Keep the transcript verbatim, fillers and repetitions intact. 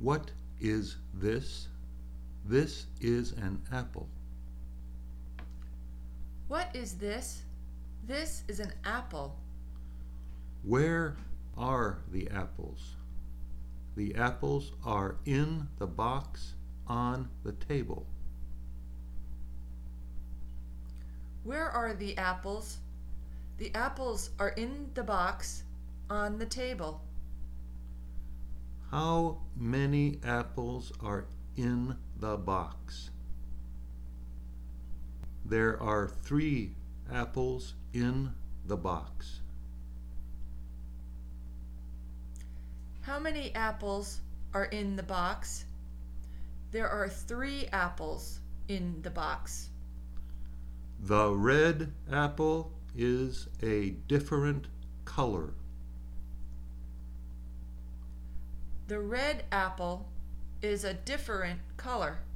What is this? This is an apple. What is this? This is an apple. Where are the apples? The apples are in the box on the table. Where are the apples? The apples are in the box on the table. How many apples are in the box? There are three apples in the box. How many apples are in the box? There are three apples in the box. The red apple is a different color. The red apple is a different color.